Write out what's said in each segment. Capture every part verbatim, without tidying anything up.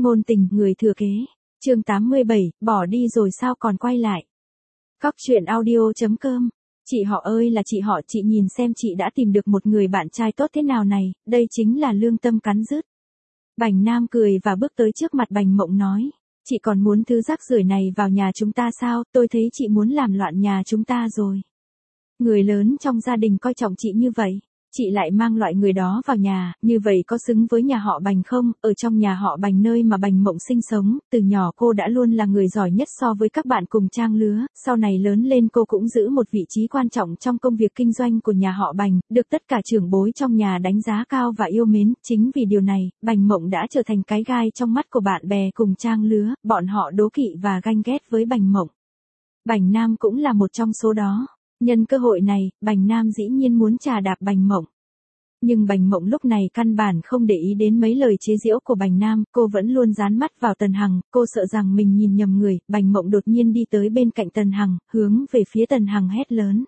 Ngôn tình, người thừa kế. Chương tám mươi bảy, bỏ đi rồi sao còn quay lại. Cóc truyện audio chấm com. Chị họ ơi là chị họ, chị nhìn xem chị đã tìm được một người bạn trai tốt thế nào này, đây chính là lương tâm cắn rứt. Bành Nam cười và bước tới trước mặt Bành Mộng nói, chị còn muốn thứ rác rưởi này vào nhà chúng ta sao, tôi thấy chị muốn làm loạn nhà chúng ta rồi. Người lớn trong gia đình coi trọng chị như vậy, chị lại mang loại người đó vào nhà, như vậy có xứng với nhà họ Bành không? Ở trong nhà họ Bành nơi mà Bành Mộng sinh sống, từ nhỏ cô đã luôn là người giỏi nhất so với các bạn cùng trang lứa, sau này lớn lên cô cũng giữ một vị trí quan trọng trong công việc kinh doanh của nhà họ Bành, được tất cả trưởng bối trong nhà đánh giá cao và yêu mến, chính vì điều này, Bành Mộng đã trở thành cái gai trong mắt của bạn bè cùng trang lứa, bọn họ đố kỵ và ganh ghét với Bành Mộng. Bành Nam cũng là một trong số đó. Nhân cơ hội này, Bành Nam dĩ nhiên muốn trà đạp Bành Mộng. Nhưng Bành Mộng lúc này căn bản không để ý đến mấy lời chế giễu của Bành Nam, cô vẫn luôn dán mắt vào Tần Hằng, cô sợ rằng mình nhìn nhầm người, Bành Mộng đột nhiên đi tới bên cạnh Tần Hằng, hướng về phía Tần Hằng hét lớn.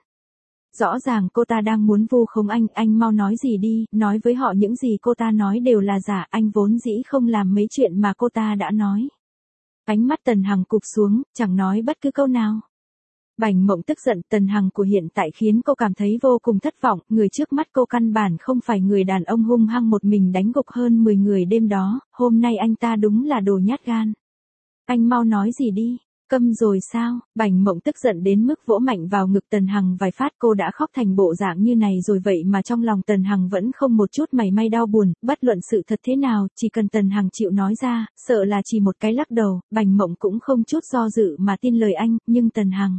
Rõ ràng cô ta đang muốn vu khống anh, anh mau nói gì đi, nói với họ những gì cô ta nói đều là giả, anh vốn dĩ không làm mấy chuyện mà cô ta đã nói. Ánh mắt Tần Hằng cụp xuống, chẳng nói bất cứ câu nào. Bành Mộng tức giận, Tần Hằng của hiện tại khiến cô cảm thấy vô cùng thất vọng, người trước mắt cô căn bản không phải người đàn ông hung hăng một mình đánh gục hơn mười người đêm đó, hôm nay anh ta đúng là đồ nhát gan. Anh mau nói gì đi, câm rồi sao? Bành Mộng tức giận đến mức vỗ mạnh vào ngực Tần Hằng vài phát, cô đã khóc thành bộ dạng như này rồi vậy mà trong lòng Tần Hằng vẫn không một chút mảy may đau buồn, bất luận sự thật thế nào, chỉ cần Tần Hằng chịu nói ra, sợ là chỉ một cái lắc đầu, Bành Mộng cũng không chút do dự mà tin lời anh, nhưng Tần Hằng.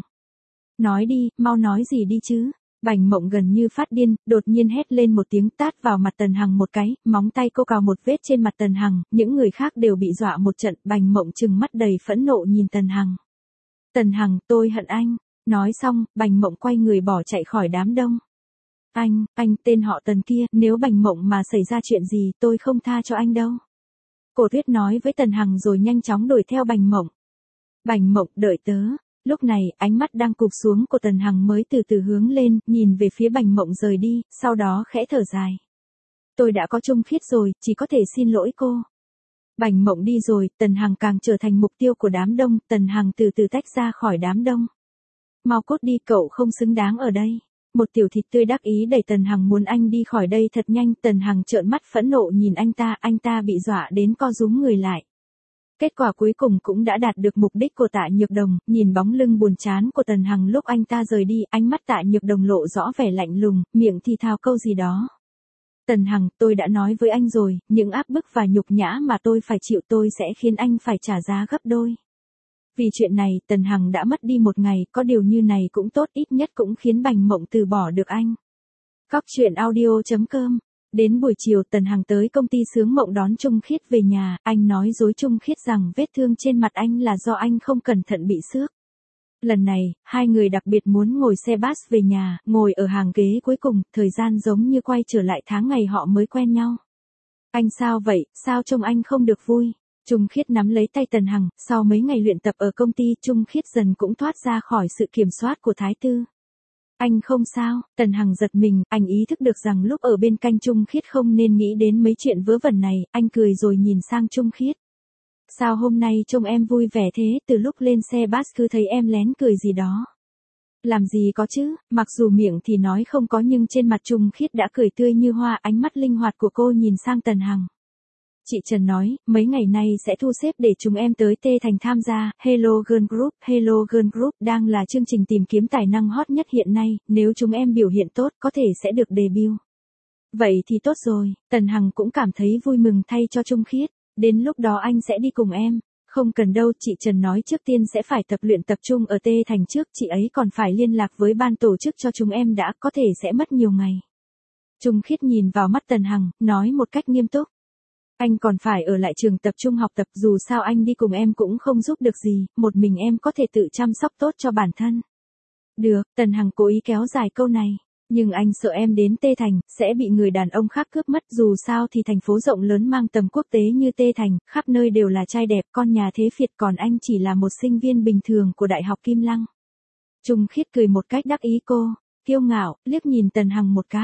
Nói đi, mau nói gì đi chứ. Bành Mộng gần như phát điên, đột nhiên hét lên một tiếng tát vào mặt Tần Hằng một cái, móng tay cô cào một vết trên mặt Tần Hằng, những người khác đều bị dọa một trận, Bành Mộng trừng mắt đầy phẫn nộ nhìn Tần Hằng. Tần Hằng, tôi hận anh. Nói xong, Bành Mộng quay người bỏ chạy khỏi đám đông. Anh, anh tên họ Tần kia, nếu Bành Mộng mà xảy ra chuyện gì tôi không tha cho anh đâu. Cổ Tuyết nói với Tần Hằng rồi nhanh chóng đuổi theo Bành Mộng. Bành Mộng, đợi tớ. Lúc này, ánh mắt đang cụp xuống của Tần Hằng mới từ từ hướng lên, nhìn về phía Bành Mộng rời đi, sau đó khẽ thở dài. Tôi đã có Trung Khiết rồi, chỉ có thể xin lỗi cô. Bành Mộng đi rồi, Tần Hằng càng trở thành mục tiêu của đám đông, Tần Hằng từ từ tách ra khỏi đám đông. Mau cút đi, cậu không xứng đáng ở đây. Một tiểu thịt tươi đắc ý đẩy Tần Hằng muốn anh đi khỏi đây thật nhanh, Tần Hằng trợn mắt phẫn nộ nhìn anh ta, anh ta bị dọa đến co rúm người lại. Kết quả cuối cùng cũng đã đạt được mục đích của Tạ Nhược Đồng, nhìn bóng lưng buồn chán của Tần Hằng lúc anh ta rời đi, ánh mắt Tạ Nhược Đồng lộ rõ vẻ lạnh lùng, miệng thì thào câu gì đó. Tần Hằng, tôi đã nói với anh rồi, những áp bức và nhục nhã mà tôi phải chịu tôi sẽ khiến anh phải trả giá gấp đôi. Vì chuyện này, Tần Hằng đã mất đi một ngày, có điều như này cũng tốt, ít nhất cũng khiến Bành Mộng từ bỏ được anh. Cóc truyện audio chấm com. Đến buổi chiều Tần Hằng tới công ty Sướng Mộng đón Trung Khiết về nhà, anh nói dối Trung Khiết rằng vết thương trên mặt anh là do anh không cẩn thận bị xước. Lần này, hai người đặc biệt muốn ngồi xe bus về nhà, ngồi ở hàng ghế cuối cùng, thời gian giống như quay trở lại tháng ngày họ mới quen nhau. Anh sao vậy, sao trông anh không được vui? Trung Khiết nắm lấy tay Tần Hằng, sau mấy ngày luyện tập ở công ty, Trung Khiết dần cũng thoát ra khỏi sự kiểm soát của Thái Tư. Anh không sao, Tần Hằng giật mình, anh ý thức được rằng lúc ở bên cạnh Trung Khiết không nên nghĩ đến mấy chuyện vớ vẩn này, anh cười rồi nhìn sang Trung Khiết. Sao hôm nay trông em vui vẻ thế, từ lúc lên xe bus cứ thấy em lén cười gì đó. Làm gì có chứ, mặc dù miệng thì nói không có nhưng trên mặt Trung Khiết đã cười tươi như hoa, ánh mắt linh hoạt của cô nhìn sang Tần Hằng. Chị Trần nói, mấy ngày nay sẽ thu xếp để chúng em tới Tê Thành tham gia, Hello Girl Group, Hello Girl Group đang là chương trình tìm kiếm tài năng hot nhất hiện nay, nếu chúng em biểu hiện tốt có thể sẽ được debut. Vậy thì tốt rồi, Tần Hằng cũng cảm thấy vui mừng thay cho Trung Khiết, đến lúc đó anh sẽ đi cùng em. Không cần đâu, chị Trần nói trước tiên sẽ phải tập luyện tập trung ở Tê Thành trước, chị ấy còn phải liên lạc với ban tổ chức cho chúng em đã, có thể sẽ mất nhiều ngày. Trung Khiết nhìn vào mắt Tần Hằng, nói một cách nghiêm túc. Anh còn phải ở lại trường tập trung học tập, dù sao anh đi cùng em cũng không giúp được gì, một mình em có thể tự chăm sóc tốt cho bản thân. Được, Tần Hằng cố ý kéo dài câu này, nhưng anh sợ em đến Tê Thành, sẽ bị người đàn ông khác cướp mất, dù sao thì thành phố rộng lớn mang tầm quốc tế như Tê Thành, khắp nơi đều là trai đẹp, con nhà thế phiệt, còn anh chỉ là một sinh viên bình thường của Đại học Kim Lăng. Trung Khiết cười một cách đắc ý, cô, kiêu ngạo, liếc nhìn Tần Hằng một cái.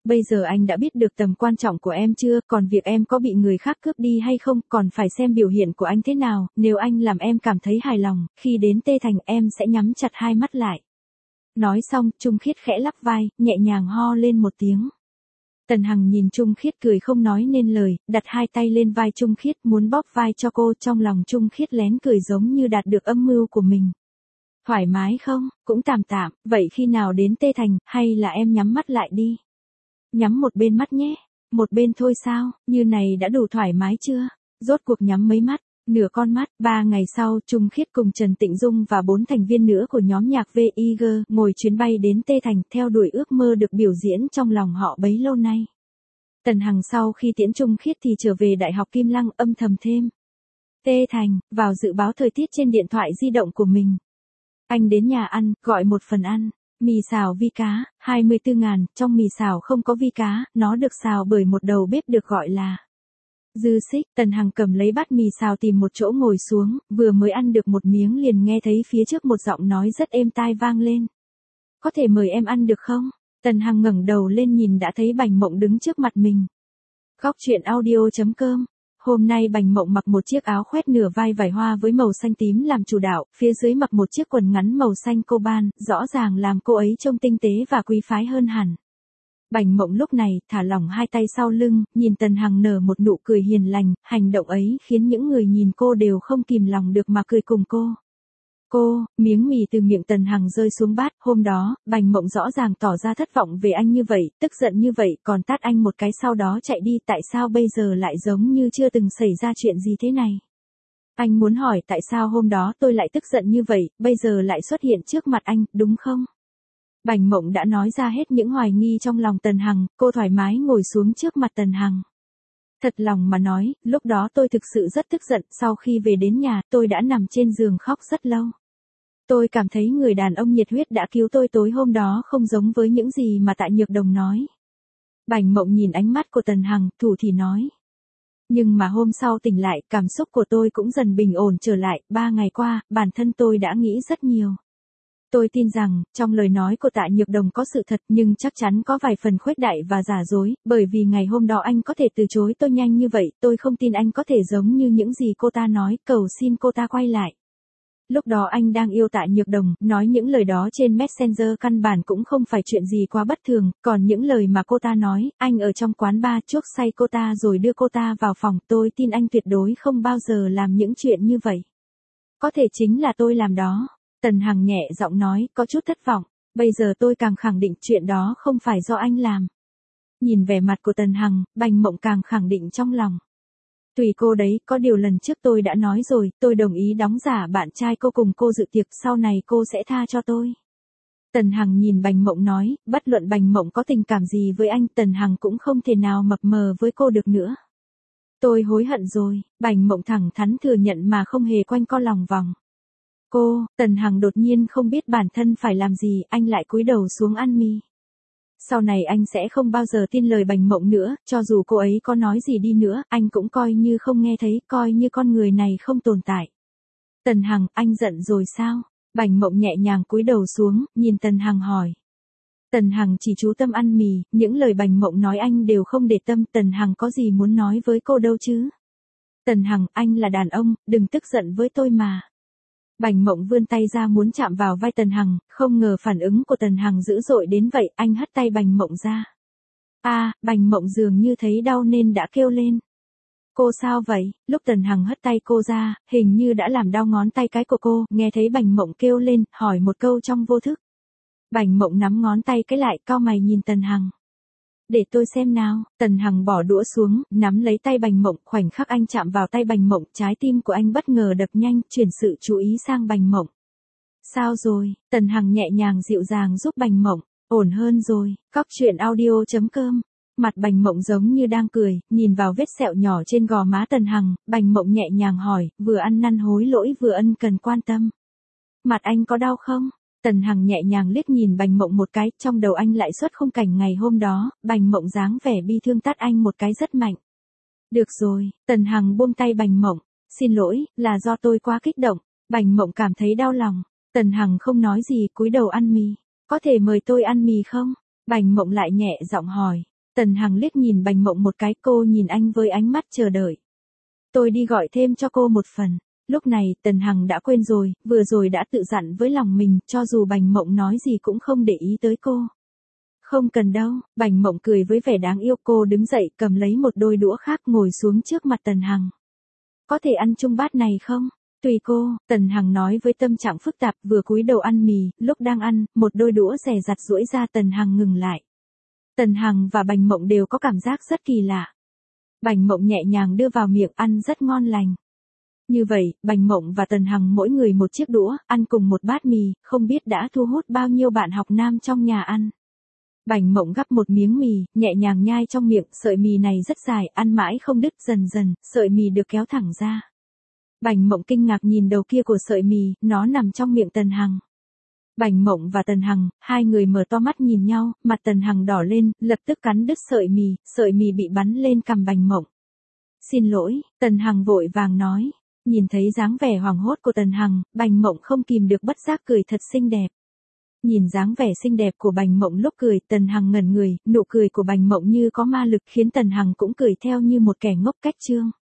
Bây giờ anh đã biết được tầm quan trọng của em chưa, còn việc em có bị người khác cướp đi hay không, còn phải xem biểu hiện của anh thế nào, nếu anh làm em cảm thấy hài lòng, khi đến Tê Thành em sẽ nhắm chặt hai mắt lại. Nói xong, Trung Khiết khẽ lắc vai, nhẹ nhàng ho lên một tiếng. Tần Hằng nhìn Trung Khiết cười không nói nên lời, đặt hai tay lên vai Trung Khiết muốn bóp vai cho cô, trong lòng Trung Khiết lén cười giống như đạt được âm mưu của mình. Thoải mái không, cũng tạm tạm, vậy khi nào đến Tê Thành, hay là em nhắm mắt lại đi. Nhắm một bên mắt nhé, một bên thôi sao, như này đã đủ thoải mái chưa, rốt cuộc nhắm mấy mắt, nửa con mắt. Ba ngày sau, Trung Khiết cùng Trần Tịnh Dung và bốn thành viên nữa của nhóm nhạc vê i giê ngồi chuyến bay đến Tê Thành, theo đuổi ước mơ được biểu diễn trong lòng họ bấy lâu nay. Tần Hằng sau khi tiễn Trung Khiết thì trở về Đại học Kim Lăng, âm thầm thêm Tê Thành vào dự báo thời tiết trên điện thoại di động của mình. Anh đến nhà ăn, gọi một phần ăn. Mì xào vi cá, hai mươi tư ngàn, trong mì xào không có vi cá, nó được xào bởi một đầu bếp được gọi là Dư Xích. Tần Hằng cầm lấy bát mì xào tìm một chỗ ngồi xuống, vừa mới ăn được một miếng liền nghe thấy phía trước một giọng nói rất êm tai vang lên. Có thể mời em ăn được không? Tần Hằng ngẩng đầu lên nhìn đã thấy Bành Mộng đứng trước mặt mình. Góc truyện audio chấm com. Hôm nay Bành Mộng mặc một chiếc áo khoét nửa vai vải hoa với màu xanh tím làm chủ đạo, phía dưới mặc một chiếc quần ngắn màu xanh coban, rõ ràng làm cô ấy trông tinh tế và quý phái hơn hẳn. Bành Mộng lúc này thả lỏng hai tay sau lưng, nhìn Tần Hằng nở một nụ cười hiền lành, hành động ấy khiến những người nhìn cô đều không kìm lòng được mà cười cùng cô. Cô, miếng mì từ miệng Tần Hằng rơi xuống bát, hôm đó, Bành Mộng rõ ràng tỏ ra thất vọng về anh như vậy, tức giận như vậy, còn tát anh một cái sau đó chạy đi, tại sao bây giờ lại giống như chưa từng xảy ra chuyện gì thế này? Anh muốn hỏi tại sao hôm đó tôi lại tức giận như vậy, bây giờ lại xuất hiện trước mặt anh, đúng không? Bành Mộng đã nói ra hết những hoài nghi trong lòng Tần Hằng, cô thoải mái ngồi xuống trước mặt Tần Hằng. Thật lòng mà nói, lúc đó tôi thực sự rất tức giận, sau khi về đến nhà, tôi đã nằm trên giường khóc rất lâu. Tôi cảm thấy người đàn ông nhiệt huyết đã cứu tôi tối hôm đó không giống với những gì mà Tạ Nhược Đồng nói. Bành Mộng nhìn ánh mắt của Tần Hằng, thủ thỉ nói. Nhưng mà hôm sau tỉnh lại, cảm xúc của tôi cũng dần bình ổn trở lại, ba ngày qua, bản thân tôi đã nghĩ rất nhiều. Tôi tin rằng, trong lời nói của Tạ Nhược Đồng có sự thật nhưng chắc chắn có vài phần khuếch đại và giả dối, bởi vì ngày hôm đó anh có thể từ chối tôi nhanh như vậy, tôi không tin anh có thể giống như những gì cô ta nói, cầu xin cô ta quay lại. Lúc đó anh đang yêu Tạ Nhược Đồng, nói những lời đó trên Messenger căn bản cũng không phải chuyện gì quá bất thường, còn những lời mà cô ta nói, anh ở trong quán bar chuốc say cô ta rồi đưa cô ta vào phòng, tôi tin anh tuyệt đối không bao giờ làm những chuyện như vậy. Có thể chính là tôi làm đó. Tần Hằng nhẹ giọng nói, có chút thất vọng, bây giờ tôi càng khẳng định chuyện đó không phải do anh làm. Nhìn vẻ mặt của Tần Hằng, Bành Mộng càng khẳng định trong lòng. Tùy cô đấy, có điều lần trước tôi đã nói rồi, tôi đồng ý đóng giả bạn trai cô cùng cô dự tiệc, sau này cô sẽ tha cho tôi. Tần Hằng nhìn Bành Mộng nói, bất luận Bành Mộng có tình cảm gì với anh, Tần Hằng cũng không thể nào mập mờ với cô được nữa. Tôi hối hận rồi, Bành Mộng thẳng thắn thừa nhận mà không hề quanh co lòng vòng. Cô, Tần Hằng đột nhiên không biết bản thân phải làm gì, anh lại cúi đầu xuống ăn mì. Sau này anh sẽ không bao giờ tin lời Bành Mộng nữa, cho dù cô ấy có nói gì đi nữa, anh cũng coi như không nghe thấy, coi như con người này không tồn tại. Tần Hằng, anh giận rồi sao? Bành Mộng nhẹ nhàng cúi đầu xuống, nhìn Tần Hằng hỏi. Tần Hằng chỉ chú tâm ăn mì, những lời Bành Mộng nói anh đều không để tâm, Tần Hằng có gì muốn nói với cô đâu chứ? Tần Hằng, anh là đàn ông, đừng tức giận với tôi mà. Bành Mộng vươn tay ra muốn chạm vào vai Tần Hằng, không ngờ phản ứng của Tần Hằng dữ dội đến vậy, anh hất tay Bành Mộng ra. A, à, Bành Mộng dường như thấy đau nên đã kêu lên. Cô sao vậy? Lúc Tần Hằng hất tay cô ra, hình như đã làm đau ngón tay cái của cô, nghe thấy Bành Mộng kêu lên, hỏi một câu trong vô thức. Bành Mộng nắm ngón tay cái lại, cau mày nhìn Tần Hằng. Để tôi xem nào, Tần Hằng bỏ đũa xuống, nắm lấy tay Bành Mộng, khoảnh khắc anh chạm vào tay Bành Mộng, trái tim của anh bất ngờ đập nhanh, chuyển sự chú ý sang Bành Mộng. Sao rồi? Tần Hằng nhẹ nhàng dịu dàng giúp Bành Mộng, ổn hơn rồi. Góc truyện audio chấm com. Mặt Bành Mộng giống như đang cười, nhìn vào vết sẹo nhỏ trên gò má Tần Hằng, Bành Mộng nhẹ nhàng hỏi, vừa ăn năn hối lỗi vừa ân cần quan tâm. Mặt anh có đau không? Tần Hằng nhẹ nhàng liếc nhìn Bành Mộng một cái, trong đầu anh lại xuất khung cảnh ngày hôm đó, Bành Mộng dáng vẻ bi thương tát anh một cái rất mạnh. Được rồi, Tần Hằng buông tay Bành Mộng, xin lỗi, là do tôi quá kích động. Bành Mộng cảm thấy đau lòng. Tần Hằng không nói gì, cúi đầu ăn mì. Có thể mời tôi ăn mì không? Bành Mộng lại nhẹ giọng hỏi. Tần Hằng liếc nhìn Bành Mộng một cái, cô nhìn anh với ánh mắt chờ đợi. Tôi đi gọi thêm cho cô một phần. Lúc này, Tần Hằng đã quên rồi, vừa rồi đã tự dặn với lòng mình, cho dù Bành Mộng nói gì cũng không để ý tới cô. Không cần đâu, Bành Mộng cười với vẻ đáng yêu, cô đứng dậy cầm lấy một đôi đũa khác ngồi xuống trước mặt Tần Hằng. Có thể ăn chung bát này không? Tùy cô, Tần Hằng nói với tâm trạng phức tạp, vừa cúi đầu ăn mì, lúc đang ăn, một đôi đũa rẻ rặt duỗi ra, Tần Hằng ngừng lại. Tần Hằng và Bành Mộng đều có cảm giác rất kỳ lạ. Bành Mộng nhẹ nhàng đưa vào miệng, ăn rất ngon lành. Như vậy, Bành Mộng và Tần Hằng mỗi người một chiếc đũa, ăn cùng một bát mì, không biết đã thu hút bao nhiêu bạn học nam trong nhà ăn. Bành Mộng gắp một miếng mì, nhẹ nhàng nhai trong miệng, sợi mì này rất dài, ăn mãi không đứt, dần dần, sợi mì được kéo thẳng ra. Bành Mộng kinh ngạc nhìn đầu kia của sợi mì, nó nằm trong miệng Tần Hằng. Bành Mộng và Tần Hằng, hai người mở to mắt nhìn nhau, mặt Tần Hằng đỏ lên, lập tức cắn đứt sợi mì, sợi mì bị bắn lên cằm Bành Mộng. Xin lỗi, Tần Hằng vội vàng nói. Nhìn thấy dáng vẻ hoảng hốt của Tần Hằng, Bành Mộng không kìm được bất giác cười thật xinh đẹp. Nhìn dáng vẻ xinh đẹp của Bành Mộng lúc cười, Tần Hằng ngẩn người, nụ cười của Bành Mộng như có ma lực khiến Tần Hằng cũng cười theo như một kẻ ngốc cách chương.